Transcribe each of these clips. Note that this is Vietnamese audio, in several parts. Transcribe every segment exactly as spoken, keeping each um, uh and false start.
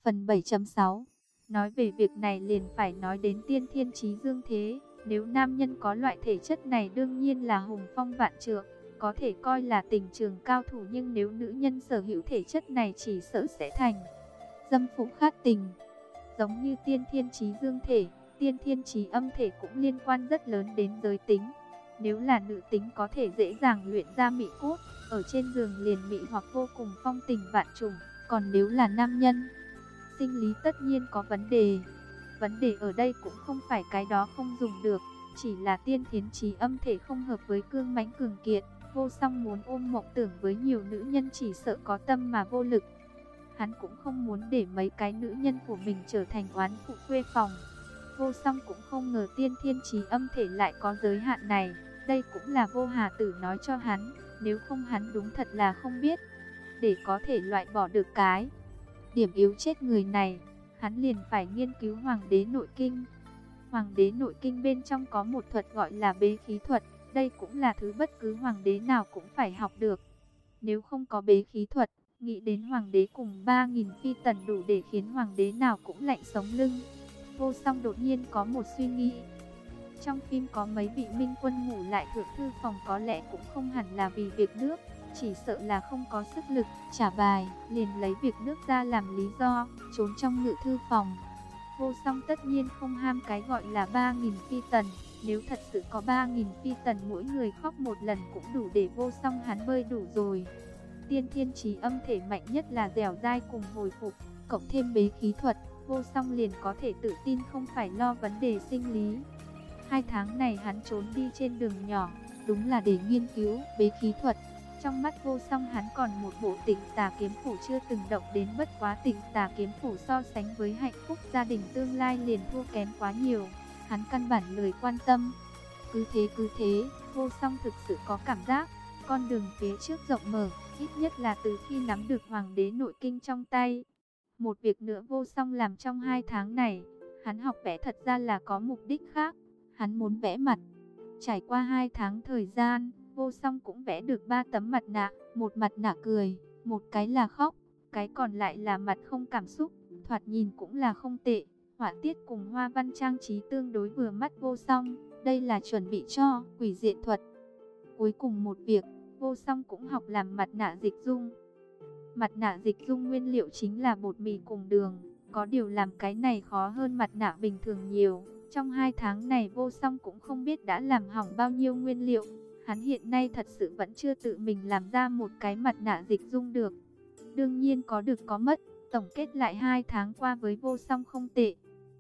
Phần bảy chấm sáu. Nói về việc này liền phải nói đến tiên thiên chí dương thế. Nếu nam nhân có loại thể chất này đương nhiên là hùng phong vạn trượng, có thể coi là tình trường cao thủ, nhưng nếu nữ nhân sở hữu thể chất này chỉ sợ sẽ thành dâm phụ khát tình. Giống như tiên thiên chí dương thể, tiên thiên chí âm thể cũng liên quan rất lớn đến giới tính. Nếu là nữ tính có thể dễ dàng luyện ra mị cốt, ở trên giường liền mị hoặc vô cùng phong tình vạn trùng, còn nếu là nam nhân, sinh lý tất nhiên có vấn đề. Vấn đề ở đây cũng không phải cái đó không dùng được, chỉ là tiên thiên chí âm thể không hợp với cương mãnh cường kiệt. Vô Song muốn ôm mộng tưởng với nhiều nữ nhân chỉ sợ có tâm mà vô lực. Hắn cũng không muốn để mấy cái nữ nhân của mình trở thành oán phụ khuê phòng. Vô Song cũng không ngờ tiên thiên chí âm thể lại có giới hạn này. Đây cũng là Vô Hà Tử nói cho hắn, nếu không hắn đúng thật là không biết. Để có thể loại bỏ được cái điểm yếu chết người này, hắn liền phải nghiên cứu Hoàng đế nội kinh. Hoàng đế nội kinh bên trong có một thuật gọi là bế khí thuật. Đây cũng là thứ bất cứ hoàng đế nào cũng phải học được. Nếu không có bế khí thuật, nghĩ đến hoàng đế cùng ba nghìn phi tần đủ để khiến hoàng đế nào cũng lạnh sống lưng. Vô Song đột nhiên có một suy nghĩ. Trong phim có mấy vị minh quân ngủ lại thượng thư phòng, có lẽ cũng không hẳn là vì việc nước, chỉ sợ là không có sức lực trả bài, liền lấy việc nước ra làm lý do, trốn trong ngự thư phòng. Vô Song tất nhiên không ham cái gọi là ba nghìn phi tần, nếu thật sự có ba nghìn phi tần mỗi người khóc một lần cũng đủ để Vô Song hắn bơi đủ rồi. Tiên thiên chí âm thể mạnh nhất là dẻo dai cùng hồi phục, cộng thêm bế khí thuật, Vô Song liền có thể tự tin không phải lo vấn đề sinh lý. Hai tháng này hắn trốn đi trên đường nhỏ, đúng là để nghiên cứu bế khí thuật. Trong mắt Vô Song hắn còn một bộ Tịnh Xà Kiếm Phủ chưa từng động đến, bất quá Tịnh Xà Kiếm Phủ so sánh với hạnh phúc gia đình tương lai liền thua kém quá nhiều. Hắn căn bản lười quan tâm. Cứ thế cứ thế, Vô Song thực sự có cảm giác con đường phía trước rộng mở, ít nhất là từ khi nắm được Hoàng đế nội kinh trong tay. Một việc nữa Vô Song làm trong hai tháng này, hắn học vẽ thật ra là có mục đích khác. Hắn muốn vẽ mặt. Trải qua hai tháng thời gian, Vô Song cũng vẽ được ba tấm mặt nạ, một mặt nạ cười, một cái là khóc, cái còn lại là mặt không cảm xúc, thoạt nhìn cũng là không tệ. Họa tiết cùng hoa văn trang trí tương đối vừa mắt Vô Song, đây là chuẩn bị cho quỷ diện thuật. Cuối cùng một việc, Vô Song cũng học làm mặt nạ dịch dung. Mặt nạ dịch dung nguyên liệu chính là bột mì cùng đường, có điều làm cái này khó hơn mặt nạ bình thường nhiều. Trong hai tháng này Vô Song cũng không biết đã làm hỏng bao nhiêu nguyên liệu. Hắn hiện nay thật sự vẫn chưa tự mình làm ra một cái mặt nạ dịch dung được. Đương nhiên có được có mất, tổng kết lại hai tháng qua với Vô Song không tệ.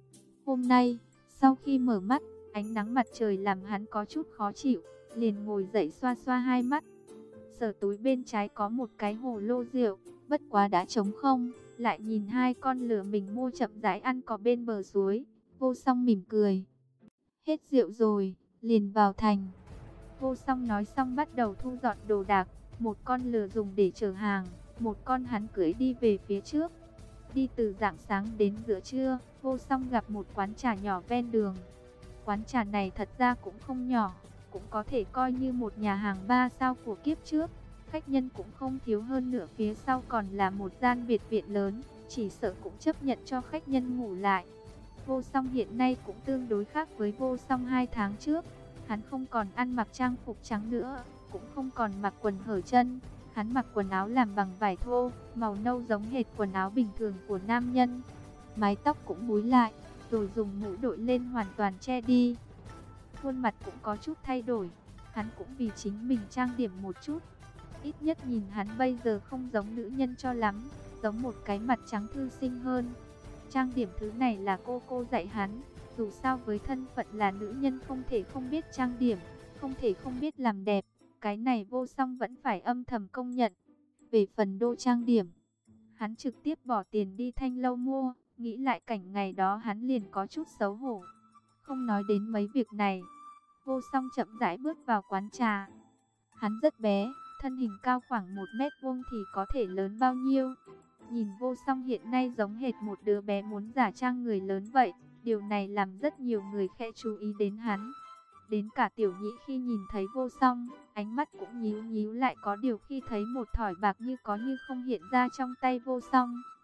Hôm nay, sau khi mở mắt, ánh nắng mặt trời làm hắn có chút khó chịu, liền ngồi dậy xoa xoa hai mắt. Sở túi bên trái có một cái hồ lô rượu, bất quá đã trống không, lại nhìn hai con lừa mình mua chậm rãi ăn cỏ bên bờ suối. Vô Song mỉm cười. Hết rượu rồi, liền vào thành. Vô Song nói xong bắt đầu thu dọn đồ đạc. Một con lừa dùng để chở hàng, một con hắn cưỡi đi về phía trước. Đi từ rạng sáng đến giữa trưa, Vô Song gặp một quán trà nhỏ ven đường. Quán trà này thật ra cũng không nhỏ, cũng có thể coi như một nhà hàng ba sao của kiếp trước. Khách nhân cũng không thiếu, hơn nữa phía sau còn là một gian biệt viện lớn, chỉ sợ cũng chấp nhận cho khách nhân ngủ lại. Vô Song hiện nay cũng tương đối khác với Vô Song hai tháng trước. Hắn không còn ăn mặc trang phục trắng nữa, cũng không còn mặc quần hở chân. Hắn mặc quần áo làm bằng vải thô, màu nâu giống hệt quần áo bình thường của nam nhân. Mái tóc cũng búi lại, rồi dùng mũ đội lên hoàn toàn che đi. Khuôn mặt cũng có chút thay đổi, hắn cũng vì chính mình trang điểm một chút. Ít nhất nhìn hắn bây giờ không giống nữ nhân cho lắm, giống một cái mặt trắng thư sinh hơn. Trang điểm thứ này là cô cô dạy hắn, dù sao với thân phận là nữ nhân không thể không biết trang điểm, không thể không biết làm đẹp, cái này Vô Song vẫn phải âm thầm công nhận. Về phần đô trang điểm, hắn trực tiếp bỏ tiền đi Thanh Lâu mua, nghĩ lại cảnh ngày đó hắn liền có chút xấu hổ. Không nói đến mấy việc này, Vô Song chậm rãi bước vào quán trà. Hắn rất bé, thân hình cao khoảng một mét vuông thì có thể lớn bao nhiêu. Nhìn Vô Song hiện nay giống hệt một đứa bé muốn giả trang người lớn vậy. Điều này làm rất nhiều người khẽ chú ý đến hắn. Đến cả Tiểu Nhĩ khi nhìn thấy Vô Song, ánh mắt cũng nhíu nhíu lại, có điều khi thấy một thỏi bạc như có như không hiện ra trong tay Vô Song,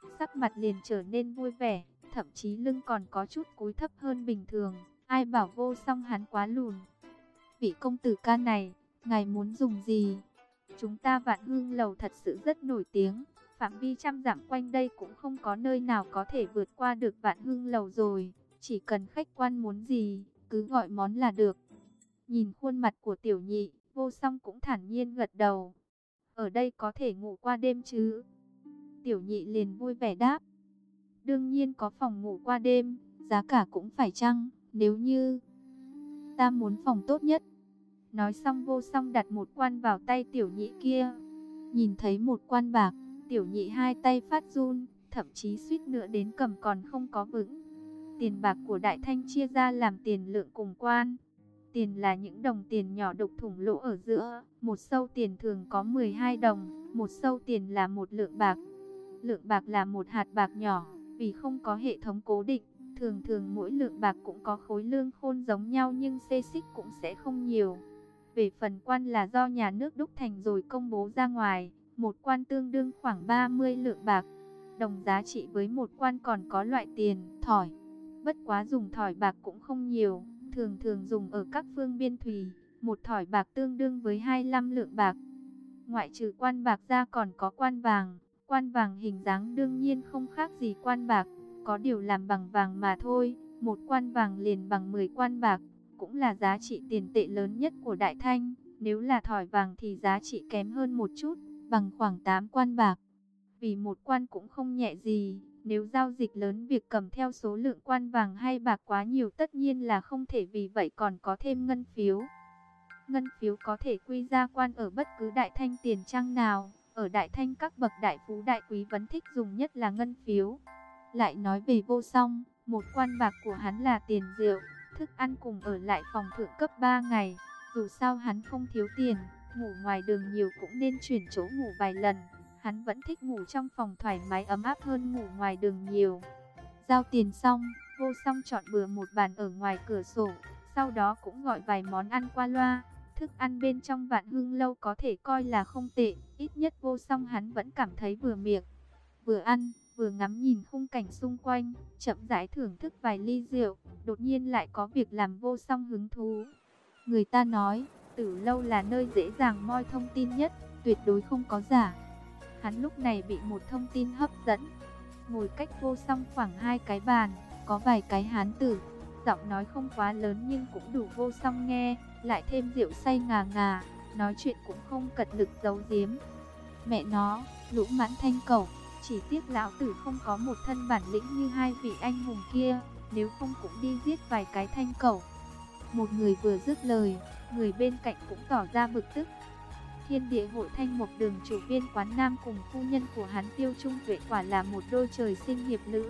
sắc mặt liền trở nên vui vẻ, thậm chí lưng còn có chút cúi thấp hơn bình thường. Ai bảo Vô Song hắn quá lùn. Vị công tử ca này, ngài muốn dùng gì? Chúng ta Vạn Hương Lầu thật sự rất nổi tiếng, phạm vi trăm dặm quanh đây cũng không có nơi nào có thể vượt qua được Vạn Hương Lầu rồi. Chỉ cần khách quan muốn gì, cứ gọi món là được. Nhìn khuôn mặt của tiểu nhị, Vô Song cũng thản nhiên gật đầu. Ở đây có thể ngủ qua đêm chứ? Tiểu nhị liền vui vẻ đáp. Đương nhiên có phòng ngủ qua đêm, giá cả cũng phải chăng, nếu như ta muốn phòng tốt nhất. Nói xong Vô Song đặt một quan vào tay tiểu nhị kia. Nhìn thấy một quan bạc, tiểu nhị hai tay phát run, thậm chí suýt nữa đến cầm còn không có vững. Tiền bạc của Đại Thanh chia ra làm tiền lượng cùng quan. Tiền là những đồng tiền nhỏ đục thủng lỗ ở giữa, một xâu tiền thường có mười hai đồng, một xâu tiền là một lượng bạc. Lượng bạc là một hạt bạc nhỏ, vì không có hệ thống cố định, thường thường mỗi lượng bạc cũng có khối lương khôn giống nhau nhưng xê xích cũng sẽ không nhiều. Về phần quan là do nhà nước đúc thành rồi công bố ra ngoài, một quan tương đương khoảng ba mươi lượng bạc. Đồng giá trị với một quan còn có loại tiền, thỏi. Bất quá dùng thỏi bạc cũng không nhiều, thường thường dùng ở các phương biên thùy, một thỏi bạc tương đương với hai mươi lăm lượng bạc. Ngoại trừ quan bạc ra còn có quan vàng, quan vàng hình dáng đương nhiên không khác gì quan bạc, có điều làm bằng vàng mà thôi, một quan vàng liền bằng mười quan bạc, cũng là giá trị tiền tệ lớn nhất của Đại Thanh. Nếu là thỏi vàng thì giá trị kém hơn một chút, bằng khoảng tám quan bạc. Vì một quan cũng không nhẹ gì, nếu giao dịch lớn việc cầm theo số lượng quan vàng hay bạc quá nhiều tất nhiên là không thể, vì vậy còn có thêm ngân phiếu. Ngân phiếu có thể quy ra quan ở bất cứ Đại Thanh tiền trang nào, ở Đại Thanh các bậc đại phú đại quý vẫn thích dùng nhất là ngân phiếu. Lại nói về Vô Song, một quan bạc của hắn là tiền rượu, thức ăn cùng ở lại phòng thượng cấp ba ngày. Dù sao hắn không thiếu tiền, ngủ ngoài đường nhiều cũng nên chuyển chỗ ngủ vài lần. Hắn vẫn thích ngủ trong phòng thoải mái ấm áp hơn ngủ ngoài đường nhiều. Giao tiền xong, Vô Song chọn bừa một bàn ở ngoài cửa sổ, sau đó cũng gọi vài món ăn qua loa. Thức ăn bên trong Vạn Hương Lâu có thể coi là không tệ, ít nhất Vô Song hắn vẫn cảm thấy vừa miệng. Vừa ăn, vừa ngắm nhìn khung cảnh xung quanh, chậm rãi thưởng thức vài ly rượu, đột nhiên lại có việc làm Vô Song hứng thú. Người ta nói, Tử Lâu là nơi dễ dàng moi thông tin nhất, tuyệt đối không có giả. Hắn lúc này bị một thông tin hấp dẫn. Ngồi cách Vô Song khoảng hai cái bàn, có vài cái hán tử, giọng nói không quá lớn nhưng cũng đủ Vô Song nghe, lại thêm rượu say ngà ngà, nói chuyện cũng không cật lực giấu giếm. Mẹ nó, lũ mãn thanh cẩu, chỉ tiếc lão tử không có một thân bản lĩnh như hai vị anh hùng kia, nếu không cũng đi giết vài cái thanh cẩu. Một người vừa dứt lời, người bên cạnh cũng tỏ ra bực tức. Thiên Địa Hội Thanh Mộc Đường chủ viên quán Nam cùng phu nhân của hắn Tiêu Trung Tuệ quả là một đôi trời sinh hiệp lữ.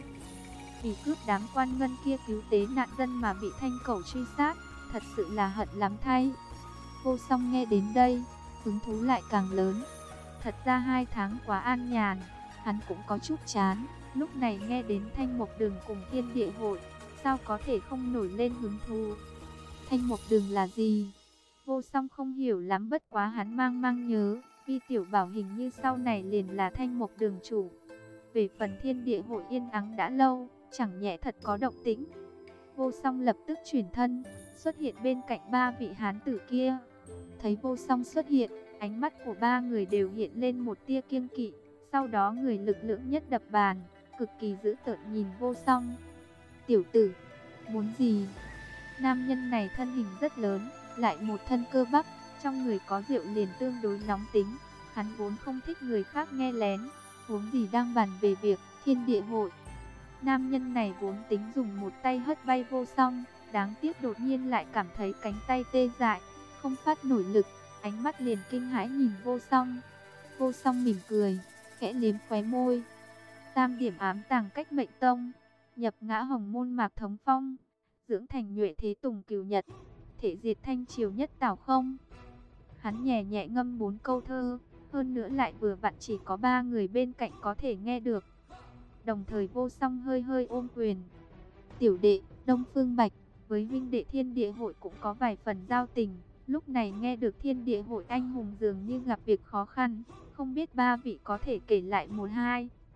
Vì cướp đám quan ngân kia cứu tế nạn dân mà bị thanh cẩu truy sát, thật sự là hận lắm thay. Vô Song nghe đến đây, hứng thú lại càng lớn. Thật ra hai tháng quá an nhàn, hắn cũng có chút chán, lúc này nghe đến Thanh Mộc Đường cùng Thiên Địa Hội, sao có thể không nổi lên hứng thú. Thanh Mộc Đường là gì? Vô Song không hiểu lắm, bất quá hắn mang mang nhớ, Vi Tiểu Bảo hình như sau này liền là Thanh Mộc Đường chủ. Về phần Thiên Địa Hội yên ắng đã lâu, chẳng nhẽ thật có động tĩnh. Vô Song lập tức chuyển thân, xuất hiện bên cạnh ba vị hán tử kia. Thấy Vô Song xuất hiện, ánh mắt của ba người đều hiện lên một tia kiêng kỵ. Sau đó người lực lưỡng nhất đập bàn, cực kỳ dữ tợn nhìn Vô Song. Tiểu tử, muốn gì? Nam nhân này thân hình rất lớn, lại một thân cơ bắp, trong người có rượu liền tương đối nóng tính. Hắn vốn không thích người khác nghe lén, huống gì đang bàn về việc Thiên Địa Hội. Nam nhân này vốn tính dùng một tay hất bay Vô Song, đáng tiếc đột nhiên lại cảm thấy cánh tay tê dại, không phát nổi lực, ánh mắt liền kinh hãi nhìn Vô Song. Vô Song mỉm cười, khẽ liếm khóe môi. Tam điểm ám tàng cách mệnh tông, nhập ngã hồng môn Mạc Thống Phong, dưỡng thành nhuệ thế Tùng Cửu Nhật, thể diệt thanh triều nhất Tào Không. Hắn nhẹ nhẹ ngâm bốn câu thơ, hơn nữa lại vừa vặn chỉ có ba người bên cạnh có thể nghe được. Đồng thời Vô Song hơi hơi ôm quyền. Tiểu đệ, Đông Phương Bạch, với huynh đệ Thiên Địa Hội cũng có vài phần giao tình. Lúc này nghe được Thiên Địa Hội anh hùng dường như gặp việc khó khăn, không biết ba vị có thể kể lại một hai.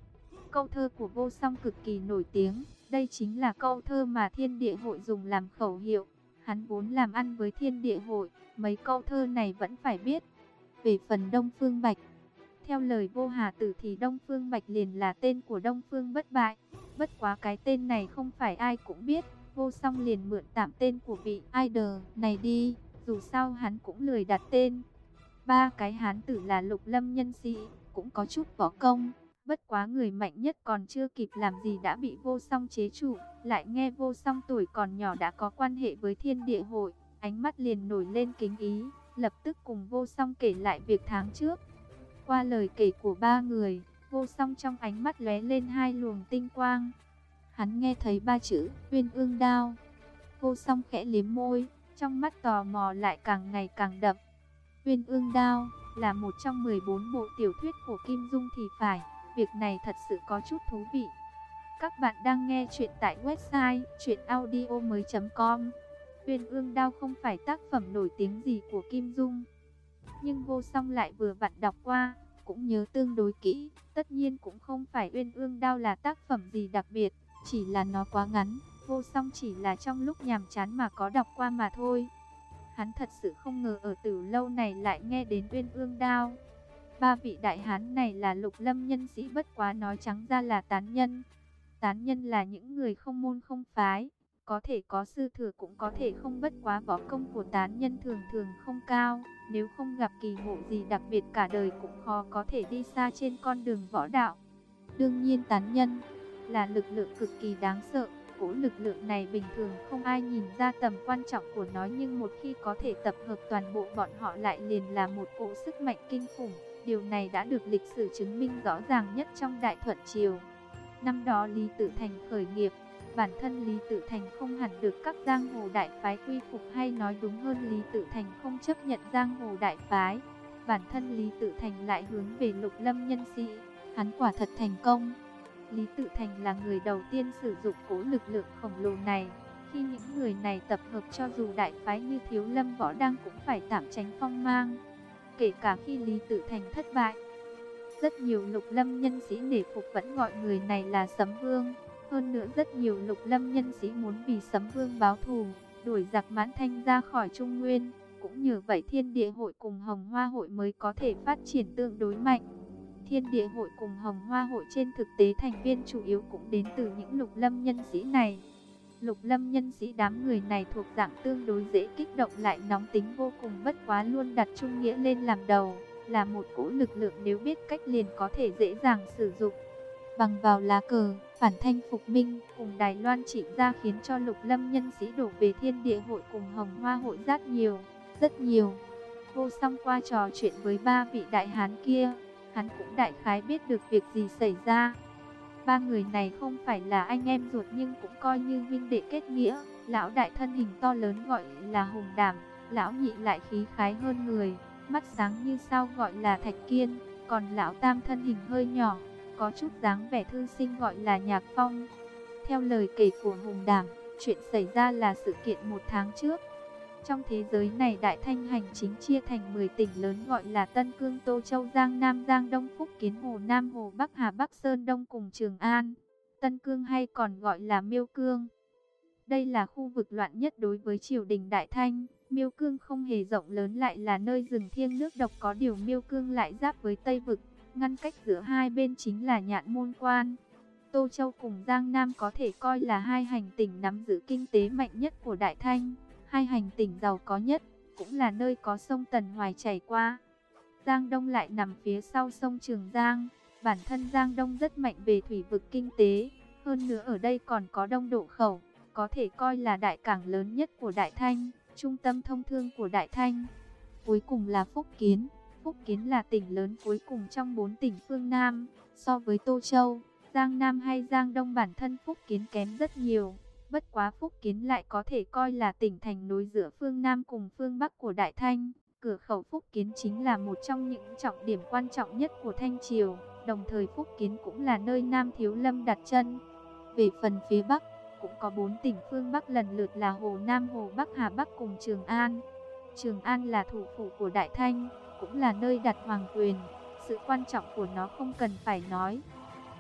Câu thơ của Vô Song cực kỳ nổi tiếng, đây chính là câu thơ mà Thiên Địa Hội dùng làm khẩu hiệu. Hắn vốn làm ăn với Thiên Địa Hội, mấy câu thơ này vẫn phải biết. Về phần Đông Phương Bạch, theo lời Vô Hà Tử thì Đông Phương Bạch liền là tên của Đông Phương Bất Bại. Bất quá cái tên này không phải ai cũng biết, Vô Song liền mượn tạm tên của vị idol này đi, dù sao hắn cũng lười đặt tên. Ba cái hán tử là Lục Lâm nhân sĩ, cũng có chút võ công. Bất quá người mạnh nhất còn chưa kịp làm gì đã bị Vô Song chế trụ. Lại nghe Vô Song tuổi còn nhỏ đã có quan hệ với Thiên Địa Hội, ánh mắt liền nổi lên kính ý, lập tức cùng Vô Song kể lại việc tháng trước. Qua lời kể của ba người, Vô Song trong ánh mắt lóe lên hai luồng tinh quang. Hắn nghe thấy ba chữ Uyên Ương Đao. Vô Song khẽ liếm môi, trong mắt tò mò lại càng ngày càng đậm. Uyên Ương Đao là một trong mười bốn bộ tiểu thuyết của Kim Dung thì phải. Việc này thật sự có chút thú vị. Các bạn đang nghe chuyện tại website truyện audio mới chấm com. Uyên Ương Đao không phải tác phẩm nổi tiếng gì của Kim Dung, nhưng Vô Song lại vừa vặn đọc qua, cũng nhớ tương đối kỹ. Tất nhiên cũng không phải Uyên Ương Đao là tác phẩm gì đặc biệt, chỉ là nó quá ngắn. Vô Song chỉ là trong lúc nhàm chán mà có đọc qua mà thôi. Hắn thật sự không ngờ ở Tử Lâu này lại nghe đến Uyên Ương Đao. Ba vị đại hán này là Lục Lâm nhân sĩ, bất quá nói trắng ra là tán nhân. Tán nhân là những người không môn không phái, có thể có sư thừa cũng có thể không, bất quá võ công của tán nhân thường thường không cao. Nếu không gặp kỳ ngộ gì đặc biệt cả đời cũng khó có thể đi xa trên con đường võ đạo. Đương nhiên tán nhân là lực lượng cực kỳ đáng sợ. Cỗ lực lượng này bình thường không ai nhìn ra tầm quan trọng của nó, nhưng một khi có thể tập hợp toàn bộ bọn họ lại liền là một cỗ sức mạnh kinh khủng. Điều này đã được lịch sử chứng minh rõ ràng nhất trong Đại Thuận Triều. Năm đó Lý Tự Thành khởi nghiệp, bản thân Lý Tự Thành không hẳn được các giang hồ đại phái quy phục, hay nói đúng hơn Lý Tự Thành không chấp nhận giang hồ đại phái. Bản thân Lý Tự Thành lại hướng về Lục Lâm nhân sĩ, hắn quả thật thành công. Lý Tự Thành là người đầu tiên sử dụng cỗ lực lượng khổng lồ này. Khi những người này tập hợp, cho dù đại phái như Thiếu Lâm Võ Đang cũng phải tạm tránh phong mang. Kể cả khi Lý Tự Thành thất bại, rất nhiều Lục Lâm nhân sĩ nể phục vẫn gọi người này là Sấm Vương. Hơn nữa rất nhiều Lục Lâm nhân sĩ muốn vì Sấm Vương báo thù, đuổi giặc Mãn Thanh ra khỏi Trung Nguyên. Cũng nhờ vậy Thiên Địa Hội cùng Hồng Hoa Hội mới có thể phát triển tương đối mạnh. Thiên Địa Hội cùng Hồng Hoa Hội trên thực tế thành viên chủ yếu cũng đến từ những Lục Lâm nhân sĩ này. Lục Lâm nhân sĩ đám người này thuộc dạng tương đối dễ kích động lại nóng tính vô cùng, bất quá luôn đặt trung nghĩa lên làm đầu, là một cỗ lực lượng nếu biết cách liền có thể dễ dàng sử dụng. Bằng vào lá cờ phản thanh phục minh cùng Đài Loan Trịnh gia khiến cho Lục Lâm nhân sĩ đổ về Thiên Địa Hội cùng Hồng Hoa Hội rất nhiều, rất nhiều. Vô Song qua trò chuyện với ba vị đại hán kia, hắn cũng đại khái biết được việc gì xảy ra. Ba người này không phải là anh em ruột nhưng cũng coi như huynh đệ kết nghĩa. Lão đại thân hình to lớn gọi là Hùng Đảm, lão nhị lại khí khái hơn người, mắt sáng như sao gọi là Thạch Kiên, còn lão tam thân hình hơi nhỏ, có chút dáng vẻ thư sinh gọi là Nhạc Phong. Theo lời kể của Hùng Đảm, chuyện xảy ra là sự kiện một tháng trước. Trong thế giới này Đại Thanh hành chính chia thành mười tỉnh lớn gọi là Tân Cương, Tô Châu, Giang Nam, Giang Đông, Phúc Kiến, Hồ Nam, Hồ Bắc, Hà Bắc, Sơn Đông cùng Trường An. Tân Cương hay còn gọi là Miêu Cương. Đây là khu vực loạn nhất đối với triều đình Đại Thanh. Miêu Cương không hề rộng lớn, lại là nơi rừng thiêng nước độc, có điều Miêu Cương lại giáp với Tây Vực, ngăn cách giữa hai bên chính là Nhạn Môn Quan. Tô Châu cùng Giang Nam có thể coi là hai hành tỉnh nắm giữ kinh tế mạnh nhất của Đại Thanh. Hai hành tỉnh giàu có nhất, cũng là nơi có sông Tần Hoài chảy qua. Giang Đông lại nằm phía sau sông Trường Giang. Bản thân Giang Đông rất mạnh về thủy vực kinh tế. Hơn nữa ở đây còn có Đông Độ Khẩu, có thể coi là đại cảng lớn nhất của Đại Thanh, trung tâm thông thương của Đại Thanh. Cuối cùng là Phúc Kiến. Phúc Kiến là tỉnh lớn cuối cùng trong bốn tỉnh phương Nam. So với Tô Châu, Giang Nam hay Giang Đông, bản thân Phúc Kiến kém rất nhiều. Bất quá Phúc Kiến lại có thể coi là tỉnh thành nối giữa phương Nam cùng phương Bắc của Đại Thanh. Cửa khẩu Phúc Kiến chính là một trong những trọng điểm quan trọng nhất của Thanh Triều. Đồng thời Phúc Kiến cũng là nơi Nam Thiếu Lâm đặt chân. Về phần phía Bắc, cũng có bốn tỉnh phương Bắc lần lượt là Hồ Nam, Hồ Bắc, Hà Bắc cùng Trường An. Trường An là thủ phủ của Đại Thanh, cũng là nơi đặt hoàng quyền. Sự quan trọng của nó không cần phải nói.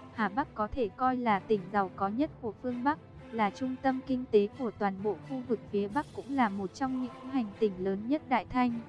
Hà Bắc có thể coi là tỉnh giàu có nhất của phương Bắc, là trung tâm kinh tế của toàn bộ khu vực phía Bắc, cũng là một trong những hành tỉnh lớn nhất Đại Thanh.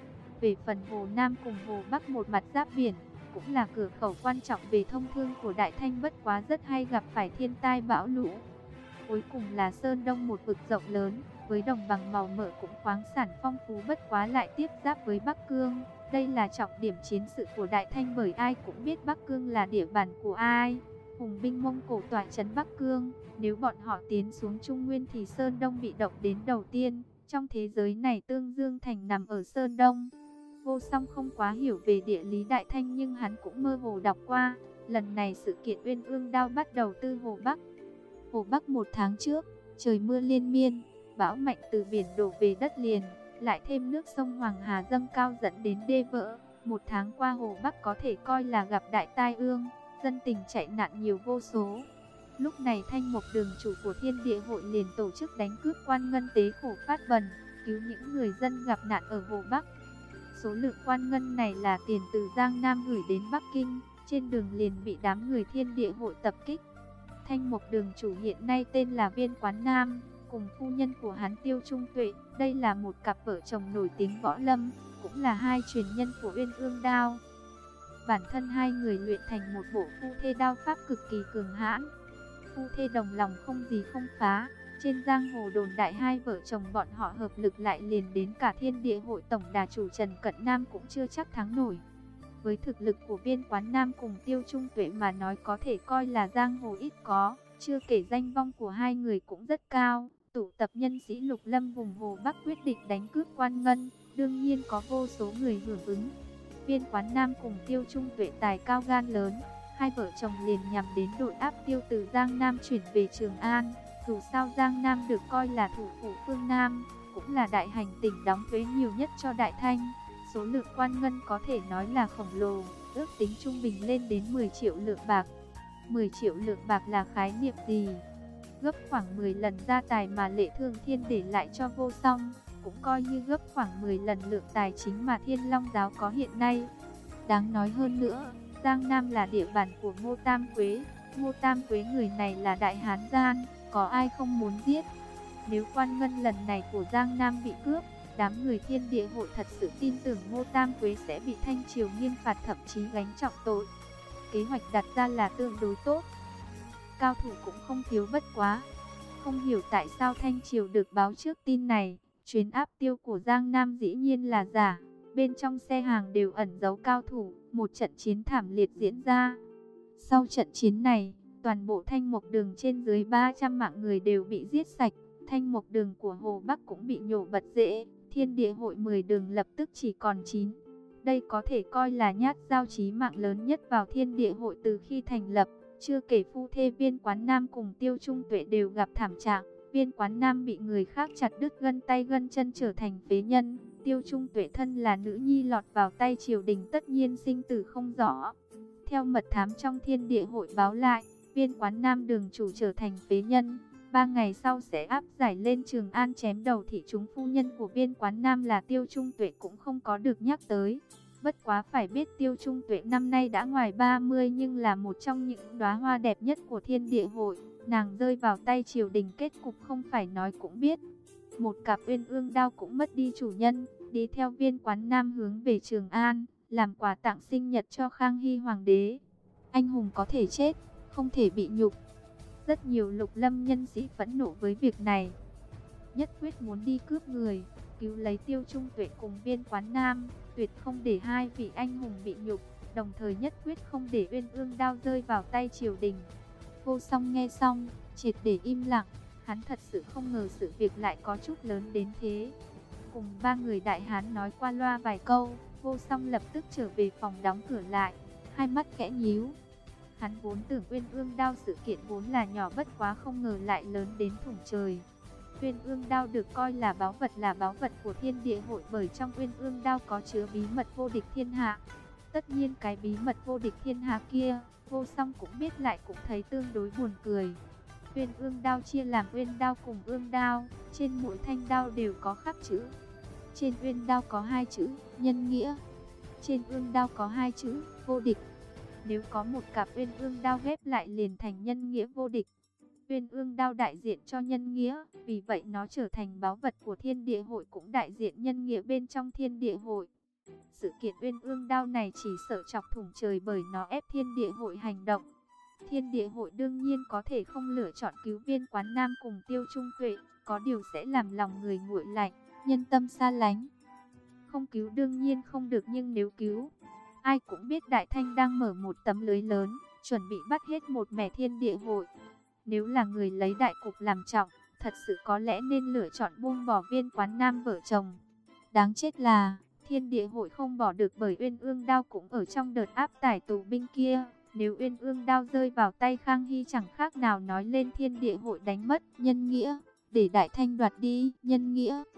Về phần Hồ Nam cùng Hồ Bắc một mặt giáp biển, cũng là cửa khẩu quan trọng về thông thương của Đại Thanh, bất quá rất hay gặp phải thiên tai bão lũ. Cuối cùng là Sơn Đông, một vực rộng lớn, với đồng bằng màu mỡ cũng khoáng sản phong phú, bất quá lại tiếp giáp với Bắc Cương. Đây là trọng điểm chiến sự của Đại Thanh, bởi ai cũng biết Bắc Cương là địa bàn của ai. Hùng binh Mông Cổ tọa trấn Bắc Cương, nếu bọn họ tiến xuống Trung Nguyên thì Sơn Đông bị động đến đầu tiên. Trong thế giới này Tương Dương Thành nằm ở Sơn Đông. Vô Song không quá hiểu về địa lý Đại Thanh, nhưng hắn cũng mơ hồ đọc qua. Lần này sự kiện Uyên Ương Đao bắt đầu từ Hồ Bắc. Hồ Bắc một tháng trước, trời mưa liên miên, bão mạnh từ biển đổ về đất liền, lại thêm nước sông Hoàng Hà dâng cao dẫn đến đê vỡ. Một tháng qua Hồ Bắc có thể coi là gặp đại tai ương, dân tình chạy nạn nhiều vô số. Lúc này Thanh Mộc Đường, chủ của Thiên Địa Hội, liền tổ chức đánh cướp quan ngân tế khổ phát bần, cứu những người dân gặp nạn ở Hồ Bắc. Số lượng quan ngân này là tiền từ Giang Nam gửi đến Bắc Kinh, trên đường liền bị đám người Thiên Địa Hội tập kích. Thanh Mộc Đường chủ hiện nay tên là Viên Quán Nam, cùng phu nhân của hắn Tiêu Trung Tuệ, đây là một cặp vợ chồng nổi tiếng võ lâm, cũng là hai truyền nhân của Uyên Ương Đao. Bản thân hai người luyện thành một bộ phu thê đao pháp cực kỳ cường hãn. Phu thê đồng lòng không gì không phá, trên giang hồ đồn đại hai vợ chồng bọn họ hợp lực lại liền đến cả Thiên Địa Hội tổng đà chủ Trần Cận Nam cũng chưa chắc thắng nổi. Với thực lực của Viên Quán Nam cùng Tiêu Trung Tuệ mà nói, có thể coi là giang hồ ít có, chưa kể danh vong của hai người cũng rất cao. Tụ tập nhân sĩ lục lâm vùng Hồ Bắc quyết định đánh cướp quan ngân, đương nhiên có vô số người hưởng ứng. Viên Quán Nam cùng Tiêu Trung Tuệ tài cao gan lớn, hai vợ chồng liền nhằm đến đội áp tiêu từ Giang Nam chuyển về Trường An. Dù sao Giang Nam được coi là thủ phủ phương Nam, cũng là đại hành tỉnh đóng thuế nhiều nhất cho Đại Thanh. Số lượng quan ngân có thể nói là khổng lồ, ước tính trung bình lên đến mười triệu lượng bạc. mười triệu lượng bạc là khái niệm gì? Gấp khoảng mười lần gia tài mà Lệ Thương Thiên để lại cho Vô Song, cũng coi như gấp khoảng mười lần lượng tài chính mà Thiên Long giáo có hiện nay. Đáng nói hơn nữa, Giang Nam là địa bàn của Ngô Tam Quế. Ngô Tam Quế người này là đại hán gian, có ai không muốn giết. Nếu quan ngân lần này của Giang Nam bị cướp, đám người Thiên Địa Hội thật sự tin tưởng Ngô Tam Quế sẽ bị Thanh triều nghiêm phạt, thậm chí gánh trọng tội. Kế hoạch đặt ra là tương đối tốt, cao thủ cũng không thiếu, bất quá không hiểu tại sao Thanh triều được báo trước tin này. Chuyến áp tiêu của Giang Nam dĩ nhiên là giả, bên trong xe hàng đều ẩn giấu cao thủ. Một trận chiến thảm liệt diễn ra. Sau trận chiến này, toàn bộ Thanh Mộc Đường trên dưới ba trăm mạng người đều bị giết sạch. Thanh Mộc Đường của Hồ Bắc cũng bị nhổ bật rễ. Thiên Địa Hội mười đường lập tức chỉ còn chín. Đây có thể coi là nhát dao chí mạng lớn nhất vào Thiên Địa Hội từ khi thành lập. Chưa kể phu thê Viên Quán Nam cùng Tiêu Trung Tuệ đều gặp thảm trạng. Viên Quán Nam bị người khác chặt đứt gân tay gân chân trở thành phế nhân. Tiêu Trung Tuệ thân là nữ nhi lọt vào tay triều đình, tất nhiên sinh tử không rõ. Theo mật thám trong Thiên Địa Hội báo lại, Viên Quán Nam đường chủ trở thành phế nhân. Ba ngày sau sẽ áp giải lên Trường An chém đầu thị chúng. Phu nhân của Viên Quán Nam là Tiêu Trung Tuệ cũng không có được nhắc tới. Bất quá phải biết Tiêu Trung Tuệ năm nay đã ngoài ba mươi, nhưng là một trong những đóa hoa đẹp nhất của Thiên Địa Hội. Nàng rơi vào tay triều đình, kết cục không phải nói cũng biết. Một cặp Uyên Ương Đao cũng mất đi chủ nhân, đi theo Viên Quán Nam hướng về Trường An, làm quà tặng sinh nhật cho Khang Hy Hoàng đế. Anh hùng có thể chết, không thể bị nhục. Rất nhiều lục lâm nhân sĩ phẫn nộ với việc này, nhất quyết muốn đi cướp người, cứu lấy Tiêu Trung Tuệ cùng Viên Quán Nam, tuyệt không để hai vị anh hùng bị nhục, đồng thời nhất quyết không để Uyên Ương Đao rơi vào tay triều đình. Vô Song nghe xong, triệt để im lặng, hắn thật sự không ngờ sự việc lại có chút lớn đến thế. Cùng ba người đại hán nói qua loa vài câu, Vô Song lập tức trở về phòng đóng cửa lại, hai mắt khẽ nhíu. Hắn vốn tưởng Uyên Ương Đao sự kiện vốn là nhỏ, bất quá không ngờ lại lớn đến thủng trời. Uyên Ương Đao được coi là báu vật, là báu vật của Thiên Địa Hội, bởi trong Uyên Ương Đao có chứa bí mật vô địch thiên hạ. Tất nhiên cái bí mật vô địch thiên hạ kia, Vô Song cũng biết, lại cũng thấy tương đối buồn cười. Uyên Ương Đao chia làm Uyên Đao cùng Ương Đao, trên mỗi thanh đao đều có khắc chữ. Trên Uyên Đao có hai chữ nhân nghĩa, trên Ương Đao có hai chữ vô địch. Nếu có một cặp uyên ương đao ghép lại liền thành nhân nghĩa vô địch. Uyên ương đao đại diện cho nhân nghĩa, vì vậy nó trở thành báu vật của thiên địa hội, cũng đại diện nhân nghĩa bên trong thiên địa hội. Sự kiện uyên ương đao này chỉ sợ chọc thủng trời bởi nó ép thiên địa hội hành động. Thiên địa hội đương nhiên có thể không lựa chọn cứu Viên Quán Nam cùng Tiêu Trung Tuệ, có điều sẽ làm lòng người nguội lạnh, nhân tâm xa lánh. Không cứu đương nhiên không được, nhưng nếu cứu, ai cũng biết Đại Thanh đang mở một tấm lưới lớn, chuẩn bị bắt hết một mẻ thiên địa hội. Nếu là người lấy đại cục làm trọng, thật sự có lẽ nên lựa chọn buông bỏ Viên Quán Nam vợ chồng. Đáng chết là thiên địa hội không bỏ được, bởi uyên ương đao cũng ở trong đợt áp tải tù binh kia. Nếu uyên ương đao rơi vào tay Khang Hy chẳng khác nào nói lên thiên địa hội đánh mất nhân nghĩa, để Đại Thanh đoạt đi nhân nghĩa.